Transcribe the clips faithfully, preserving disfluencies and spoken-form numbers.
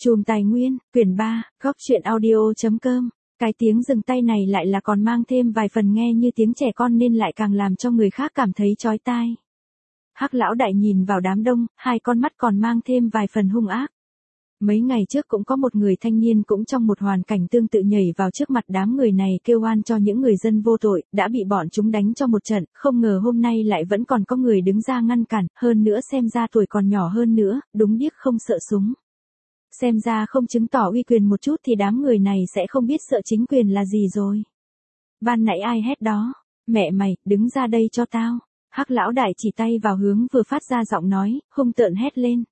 Chùm Tài Nguyên, quyển ba, góc truyện audio.com. Cái tiếng dừng tay này lại là còn mang thêm vài phần nghe như tiếng trẻ con nên lại càng làm cho người khác cảm thấy chói tai. Hắc lão đại nhìn vào đám đông, hai con mắt còn mang thêm vài phần hung ác. Mấy ngày trước cũng có một người thanh niên cũng trong một hoàn cảnh tương tự nhảy vào trước mặt đám người này kêu oan cho những người dân vô tội, đã bị bọn chúng đánh cho một trận, không ngờ hôm nay lại vẫn còn có người đứng ra ngăn cản, hơn nữa xem ra tuổi còn nhỏ hơn nữa, đúng điếc không sợ súng. Xem ra không chứng tỏ uy quyền một chút thì đám người này sẽ không biết sợ chính quyền là gì rồi. Ban nãy ai hét đó? Mẹ mày, đứng ra đây cho tao. Hắc lão đại chỉ tay vào hướng vừa phát ra giọng nói, hung tợn hét lên.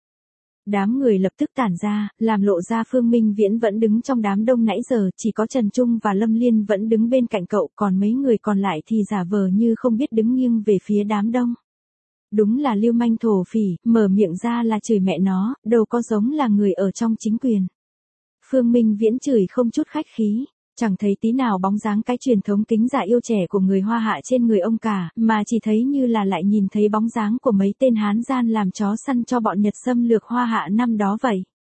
Đám người lập tức tản ra, làm lộ ra Phương Minh Viễn vẫn đứng trong đám đông nãy giờ, chỉ có Trần Trung và Lâm Liên vẫn đứng bên cạnh cậu, còn mấy người còn lại thì giả vờ như không biết đứng nghiêng về phía đám đông. Đúng là lưu manh thổ phỉ, mở miệng ra là chửi mẹ nó, đâu có giống là người ở trong chính quyền. Phương Minh Viễn chửi không chút khách khí, chẳng thấy tí nào bóng dáng cái truyền thống kính già yêu trẻ của người Hoa Hạ trên người ông cả, mà chỉ thấy như là lại nhìn thấy bóng dáng của mấy tên hán gian làm chó săn cho bọn Nhật xâm lược Hoa Hạ năm đó vậy.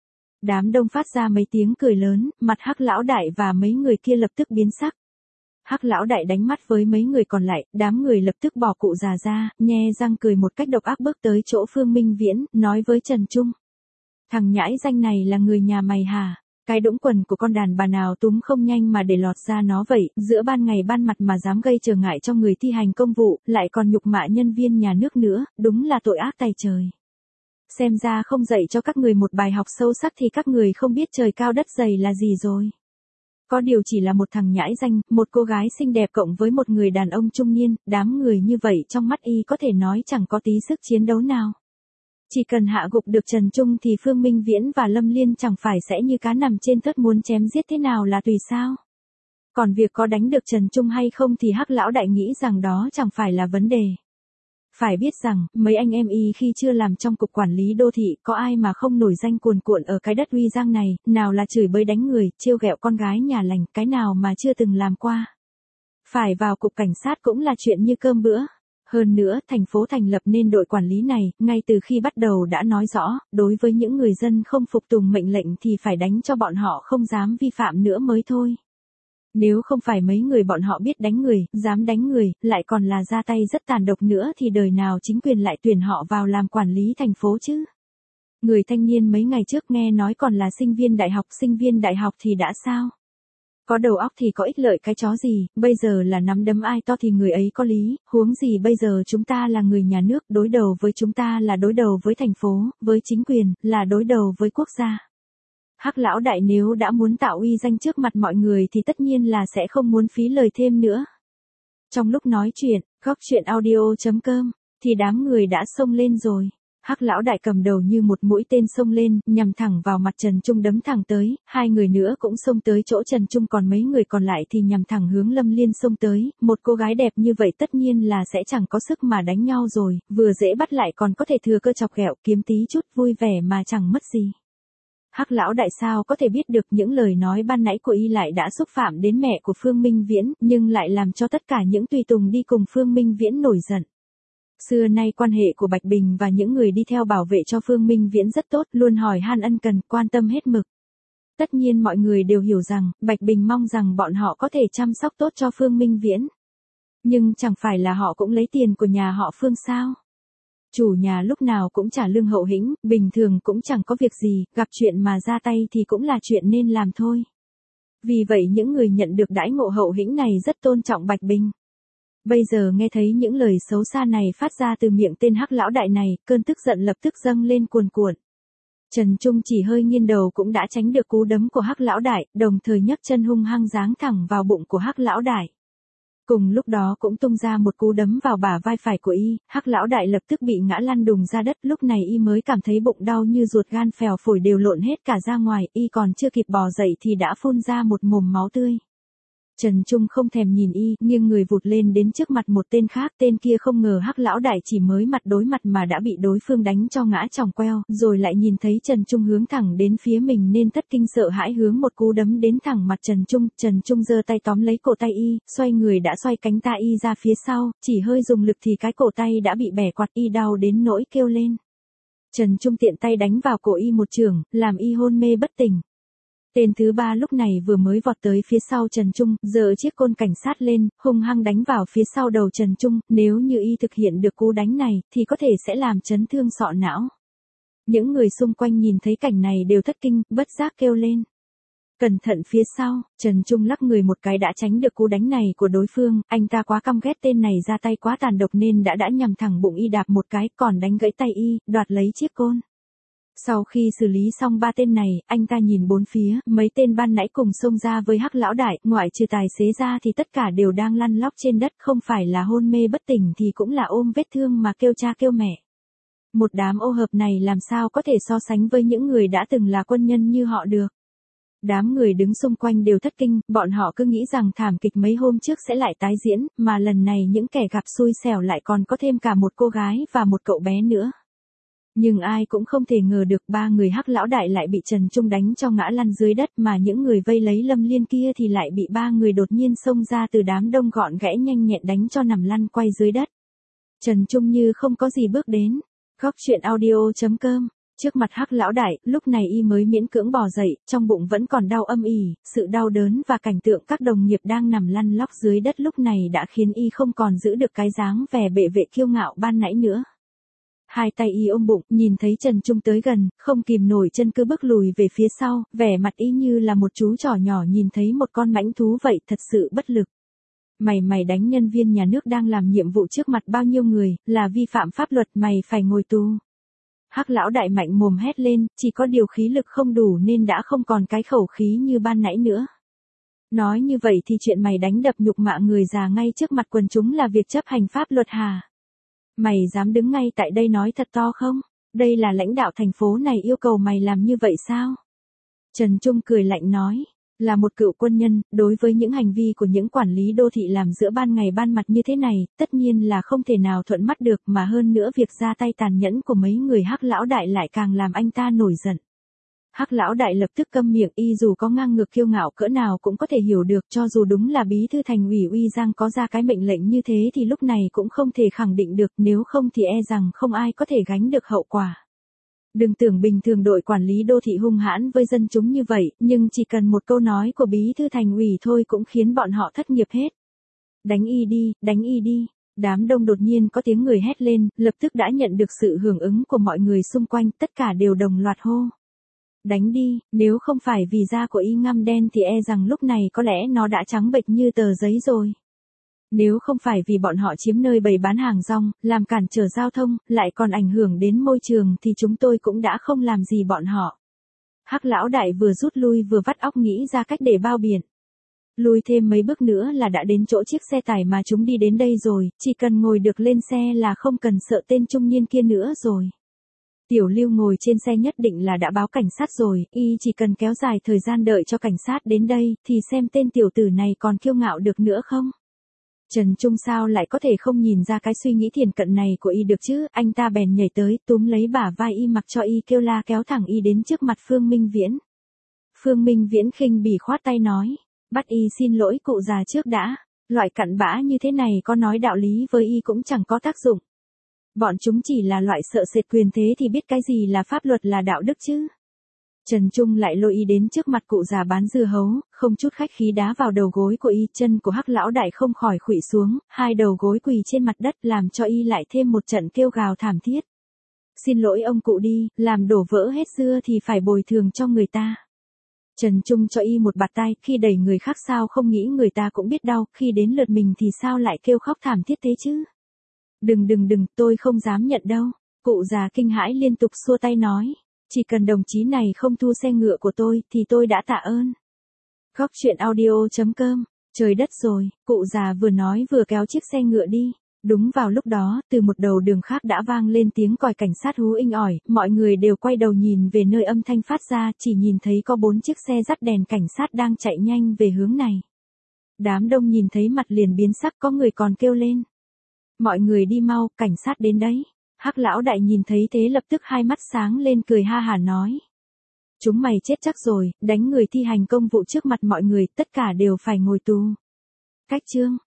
Đám đông phát ra mấy tiếng cười lớn, mặt Hắc lão đại và mấy người kia lập tức biến sắc. Hắc lão đại đánh mắt với mấy người còn lại, đám người lập tức bỏ cụ già ra, nhe răng cười một cách độc ác bước tới chỗ Phương Minh Viễn, nói với Trần Trung. Thằng nhãi danh này là người nhà mày hả? Cái đũng quần của con đàn bà nào túm không nhanh mà để lọt ra nó vậy, giữa ban ngày ban mặt mà dám gây trở ngại cho người thi hành công vụ, lại còn nhục mạ nhân viên nhà nước nữa, đúng là tội ác tày trời. Xem ra không dạy cho các người một bài học sâu sắc thì các người không biết trời cao đất dày là gì rồi. Có điều chỉ là một thằng nhãi danh, một cô gái xinh đẹp cộng với một người đàn ông trung niên, đám người như vậy trong mắt y có thể nói chẳng có tí sức chiến đấu nào. Chỉ cần hạ gục được Trần Trung thì Phương Minh Viễn và Lâm Liên chẳng phải sẽ như cá nằm trên thớt muốn chém giết thế nào là tùy sao. Còn việc có đánh được Trần Trung hay không thì Hắc lão đại nghĩ rằng đó chẳng phải là vấn đề. Phải biết rằng, mấy anh em y khi chưa làm trong cục quản lý đô thị có ai mà không nổi danh cuồn cuộn ở cái đất Uy Giang này, nào là chửi bới đánh người, trêu ghẹo con gái nhà lành, cái nào mà chưa từng làm qua. Phải vào cục cảnh sát cũng là chuyện như cơm bữa. Hơn nữa, thành phố thành lập nên đội quản lý này, ngay từ khi bắt đầu đã nói rõ, đối với những người dân không phục tùng mệnh lệnh thì phải đánh cho bọn họ không dám vi phạm nữa mới thôi. Nếu không phải mấy người bọn họ biết đánh người, dám đánh người, lại còn là ra tay rất tàn độc nữa thì đời nào chính quyền lại tuyển họ vào làm quản lý thành phố chứ. Người thanh niên mấy ngày trước nghe nói còn là sinh viên đại học, sinh viên đại học thì đã sao? Có đầu óc thì có ích lợi cái chó gì, bây giờ là nắm đấm ai to thì người ấy có lý, huống gì bây giờ chúng ta là người nhà nước, đối đầu với chúng ta là đối đầu với thành phố, với chính quyền, là đối đầu với quốc gia. Hắc lão đại nếu đã muốn tạo uy danh trước mặt mọi người thì tất nhiên là sẽ không muốn phí lời thêm nữa. Trong lúc nói chuyện, góc truyện audio.com, thì đám người đã xông lên rồi. Hắc lão đại cầm đầu như một mũi tên xông lên, nhằm thẳng vào mặt Trần Trung đấm thẳng tới, hai người nữa cũng xông tới chỗ Trần Trung còn mấy người còn lại thì nhằm thẳng hướng Lâm Liên xông tới, một cô gái đẹp như vậy tất nhiên là sẽ chẳng có sức mà đánh nhau rồi, vừa dễ bắt lại còn có thể thừa cơ chọc ghẹo kiếm tí chút vui vẻ mà chẳng mất gì. Hắc lão đại sao có thể biết được những lời nói ban nãy của y lại đã xúc phạm đến mẹ của Phương Minh Viễn, nhưng lại làm cho tất cả những tùy tùng đi cùng Phương Minh Viễn nổi giận. Xưa nay quan hệ của Bạch Bình và những người đi theo bảo vệ cho Phương Minh Viễn rất tốt, luôn hỏi han ân cần, quan tâm hết mực. Tất nhiên mọi người đều hiểu rằng, Bạch Bình mong rằng bọn họ có thể chăm sóc tốt cho Phương Minh Viễn. Nhưng chẳng phải là họ cũng lấy tiền của nhà họ Phương sao? Chủ nhà lúc nào cũng trả lương hậu hĩnh, bình thường cũng chẳng có việc gì, gặp chuyện mà ra tay thì cũng là chuyện nên làm thôi. Vì vậy những người nhận được đãi ngộ hậu hĩnh này rất tôn trọng Bạch Bình. Bây giờ nghe thấy những lời xấu xa này phát ra từ miệng tên Hắc lão đại này, cơn tức giận lập tức dâng lên cuồn cuộn. Trần Trung chỉ hơi nghiêng đầu cũng đã tránh được cú đấm của Hắc lão đại, đồng thời nhấc chân hung hăng giáng thẳng vào bụng của Hắc lão đại. Cùng lúc đó cũng tung ra một cú đấm vào bả vai phải của y, Hắc lão đại lập tức bị ngã lăn đùng ra đất, lúc này y mới cảm thấy bụng đau như ruột gan phèo phổi đều lộn hết cả ra ngoài, y còn chưa kịp bò dậy thì đã phun ra một mồm máu tươi. Trần Trung không thèm nhìn y, nghiêng người vụt lên đến trước mặt một tên khác, tên kia không ngờ Hắc lão đại chỉ mới mặt đối mặt mà đã bị đối phương đánh cho ngã chòng queo, rồi lại nhìn thấy Trần Trung hướng thẳng đến phía mình nên thất kinh sợ hãi hướng một cú đấm đến thẳng mặt Trần Trung, Trần Trung giơ tay tóm lấy cổ tay y, xoay người đã xoay cánh tay y ra phía sau, chỉ hơi dùng lực thì cái cổ tay đã bị bẻ quạt, y đau đến nỗi kêu lên. Trần Trung tiện tay đánh vào cổ y một chưởng, làm y hôn mê bất tỉnh. Tên thứ ba lúc này vừa mới vọt tới phía sau Trần Trung, giơ chiếc côn cảnh sát lên, hung hăng đánh vào phía sau đầu Trần Trung, nếu như y thực hiện được cú đánh này, thì có thể sẽ làm chấn thương sọ não. Những người xung quanh nhìn thấy cảnh này đều thất kinh, bất giác kêu lên. Cẩn thận phía sau, Trần Trung lắc người một cái đã tránh được cú đánh này của đối phương, anh ta quá căm ghét tên này ra tay quá tàn độc nên đã đã nhằm thẳng bụng y đạp một cái, còn đánh gãy tay y, đoạt lấy chiếc côn. Sau khi xử lý xong ba tên này, anh ta nhìn bốn phía, mấy tên ban nãy cùng xông ra với Hắc lão đại, ngoại trừ tài xế ra thì tất cả đều đang lăn lóc trên đất, không phải là hôn mê bất tỉnh thì cũng là ôm vết thương mà kêu cha kêu mẹ. Một đám ô hợp này làm sao có thể so sánh với những người đã từng là quân nhân như họ được. Đám người đứng xung quanh đều thất kinh, bọn họ cứ nghĩ rằng thảm kịch mấy hôm trước sẽ lại tái diễn, mà lần này những kẻ gặp xui xẻo lại còn có thêm cả một cô gái và một cậu bé nữa. Nhưng ai cũng không thể ngờ được ba người Hắc lão đại lại bị Trần Trung đánh cho ngã lăn dưới đất, mà những người vây lấy Lâm Liên kia thì lại bị ba người đột nhiên xông ra từ đám đông gọn gẽ nhanh nhẹn đánh cho nằm lăn quay dưới đất. Trần Trung như không có gì bước đến. Góc truyện audio chấm com. Trước mặt Hắc lão đại, lúc này y mới miễn cưỡng bò dậy, trong bụng vẫn còn đau âm ỉ, sự đau đớn và cảnh tượng các đồng nghiệp đang nằm lăn lóc dưới đất lúc này đã khiến y không còn giữ được cái dáng vẻ bệ vệ kiêu ngạo ban nãy nữa. Hai tay y ôm bụng, nhìn thấy Trần Trung tới gần, không kìm nổi chân cứ bước lùi về phía sau, vẻ mặt y như là một chú trỏ nhỏ nhìn thấy một con mãnh thú vậy, thật sự bất lực. Mày mày đánh nhân viên nhà nước đang làm nhiệm vụ trước mặt bao nhiêu người, là vi phạm pháp luật, mày phải ngồi tù. Hắc lão đại mạnh mồm hét lên, chỉ có điều khí lực không đủ nên đã không còn cái khẩu khí như ban nãy nữa. Nói như vậy thì chuyện mày đánh đập nhục mạ người già ngay trước mặt quần chúng là việc chấp hành pháp luật hả? Mày dám đứng ngay tại đây nói thật to không? Đây là lãnh đạo thành phố này yêu cầu mày làm như vậy sao? Trần Trung cười lạnh nói, là một cựu quân nhân, đối với những hành vi của những quản lý đô thị làm giữa ban ngày ban mặt như thế này, tất nhiên là không thể nào thuận mắt được, mà hơn nữa việc ra tay tàn nhẫn của mấy người Hắc lão đại lại càng làm anh ta nổi giận. Hắc lão đại lập tức câm miệng, y dù có ngang ngược kiêu ngạo cỡ nào cũng có thể hiểu được, cho dù đúng là bí thư thành ủy Uy Giang có ra cái mệnh lệnh như thế thì lúc này cũng không thể khẳng định được, nếu không thì e rằng không ai có thể gánh được hậu quả. Đừng tưởng bình thường đội quản lý đô thị hung hãn với dân chúng như vậy, nhưng chỉ cần một câu nói của bí thư thành ủy thôi cũng khiến bọn họ thất nghiệp hết. Đánh y đi, đánh y đi. Đám đông đột nhiên có tiếng người hét lên, lập tức đã nhận được sự hưởng ứng của mọi người xung quanh, tất cả đều đồng loạt hô. Đánh đi, nếu không phải vì da của y ngăm đen thì e rằng lúc này có lẽ nó đã trắng bệch như tờ giấy rồi. Nếu không phải vì bọn họ chiếm nơi bày bán hàng rong, làm cản trở giao thông, lại còn ảnh hưởng đến môi trường thì chúng tôi cũng đã không làm gì bọn họ. Hắc lão đại vừa rút lui vừa vắt óc nghĩ ra cách để bao biện. Lùi thêm mấy bước nữa là đã đến chỗ chiếc xe tải mà chúng đi đến đây rồi, chỉ cần ngồi được lên xe là không cần sợ tên trung niên kia nữa rồi. Tiểu Lưu ngồi trên xe nhất định là đã báo cảnh sát rồi, y chỉ cần kéo dài thời gian đợi cho cảnh sát đến đây, thì xem tên tiểu tử này còn kiêu ngạo được nữa không? Trần Trung sao lại có thể không nhìn ra cái suy nghĩ thiển cận này của y được chứ, anh ta bèn nhảy tới, túm lấy bả vai y mặc cho y kêu la kéo thẳng y đến trước mặt Phương Minh Viễn. Phương Minh Viễn khinh bỉ khoát tay nói, bắt y xin lỗi cụ già trước đã, loại cặn bã như thế này có nói đạo lý với y cũng chẳng có tác dụng. Bọn chúng chỉ là loại sợ sệt quyền thế thì biết cái gì là pháp luật là đạo đức chứ. Trần Trung lại lôi y đến trước mặt cụ già bán dưa hấu, không chút khách khí đá vào đầu gối của y, chân của Hắc lão đại không khỏi khuỵu xuống, hai đầu gối quỳ trên mặt đất làm cho y lại thêm một trận kêu gào thảm thiết. Xin lỗi ông cụ đi, làm đổ vỡ hết dưa thì phải bồi thường cho người ta. Trần Trung cho y một bạt tai, khi đẩy người khác sao không nghĩ người ta cũng biết đau, khi đến lượt mình thì sao lại kêu khóc thảm thiết thế chứ. Đừng đừng đừng, tôi không dám nhận đâu. Cụ già kinh hãi liên tục xua tay nói. Chỉ cần đồng chí này không thu xe ngựa của tôi, thì tôi đã tạ ơn. Góc truyện audio chấm com. Trời đất rồi, cụ già vừa nói vừa kéo chiếc xe ngựa đi. Đúng vào lúc đó, từ một đầu đường khác đã vang lên tiếng còi cảnh sát hú inh ỏi, mọi người đều quay đầu nhìn về nơi âm thanh phát ra, chỉ nhìn thấy có bốn chiếc xe dắt đèn cảnh sát đang chạy nhanh về hướng này. Đám đông nhìn thấy mặt liền biến sắc, có người còn kêu lên. Mọi người đi mau, cảnh sát đến đấy. Hắc lão đại nhìn thấy thế lập tức hai mắt sáng lên cười ha hả nói. Chúng mày chết chắc rồi, đánh người thi hành công vụ trước mặt mọi người, tất cả đều phải ngồi tù. Cách chương.